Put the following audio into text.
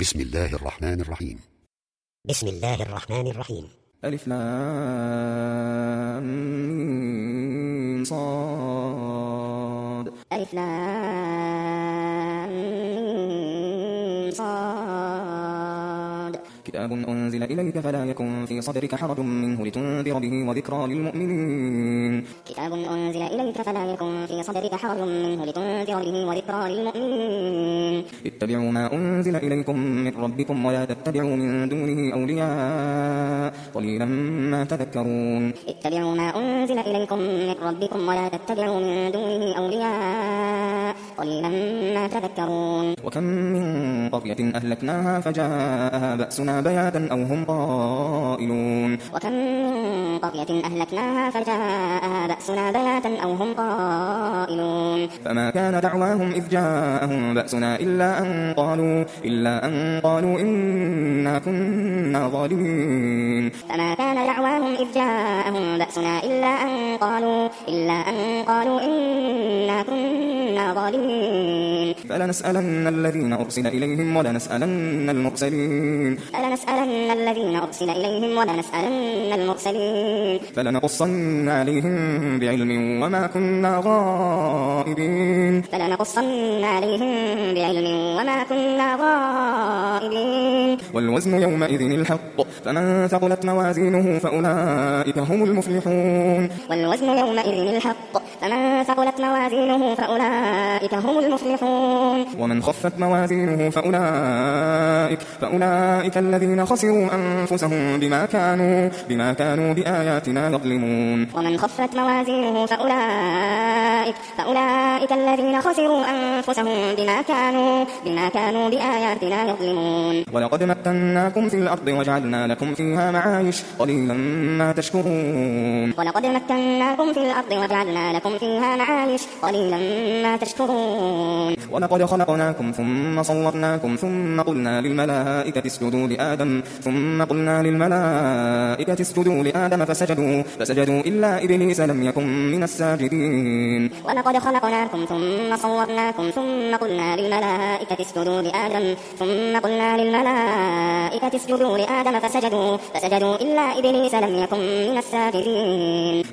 بسم الله الرحمن الرحيم. بسم الله الرحمن الرحيم. ألف لام ميم صاد. ألف لام ميم صاد. كتاب أنزل إليك فلا يكن في صدرك حرج منه لتنذر به وذكرى للمؤمنين. كتاب أنزل إليك فلا يكن في صدرك حرج منه لتنذر به وذكرى للمؤمنين. اتبعوا ما أنزل إليكم من ربكم ولا تتبعوا من دونه أولياء قليلا ما تذكرون. اتبعوا ما أنزل إليكم من ربكم ولا تتبعوا من دونه أولياء قليلا ما تذكرون. وكم من قرية أهلكناها فجاءها بأسنا بياتا أو هم قائلون. وكم من قرية أهلكناها فجاءها بأسنا بياتا أو هم قائلون. فما كان دعواهم إذ جاءهم بأسنا إلا أن قالوا إنا كنا ظالمين. فما كان دعواهم إذ جاءهم بأسنا إلا أن قالوا إنا كنا ظالمين. فلنسألن الذين أرسل إليهم ولنسألن المرسلين. فلنقصن عليهم بعلم وما كنا غائبين. والوزن يومئذ الحق فمن ثقلت موازينه فأولئك هم المفلحون. ومن خفت موازينه فأولئك الذين خسروا أنفسهم بما كانوا بآياتنا يظلمون. ومن خفت موازينه فأولئك الذين خسروا أنفسهم بما كانوا بآياتنا يظلمون. ولقد مكناكم في الأرض وجعلنا لكم فيها معايش قليلا ما تشكرون. ولقد خلقناكم ثم صورناكم ثم قلنا للملائكة اسجدوا لآدم فسجدوا إلا إبليس لم يكن من الساجدين. ولقد خلقناكم ثم صورناكم ثم قلنا للملائكة اسجدوا لآدم فسجدوا إلا إبليس لم يكن من الساجدين.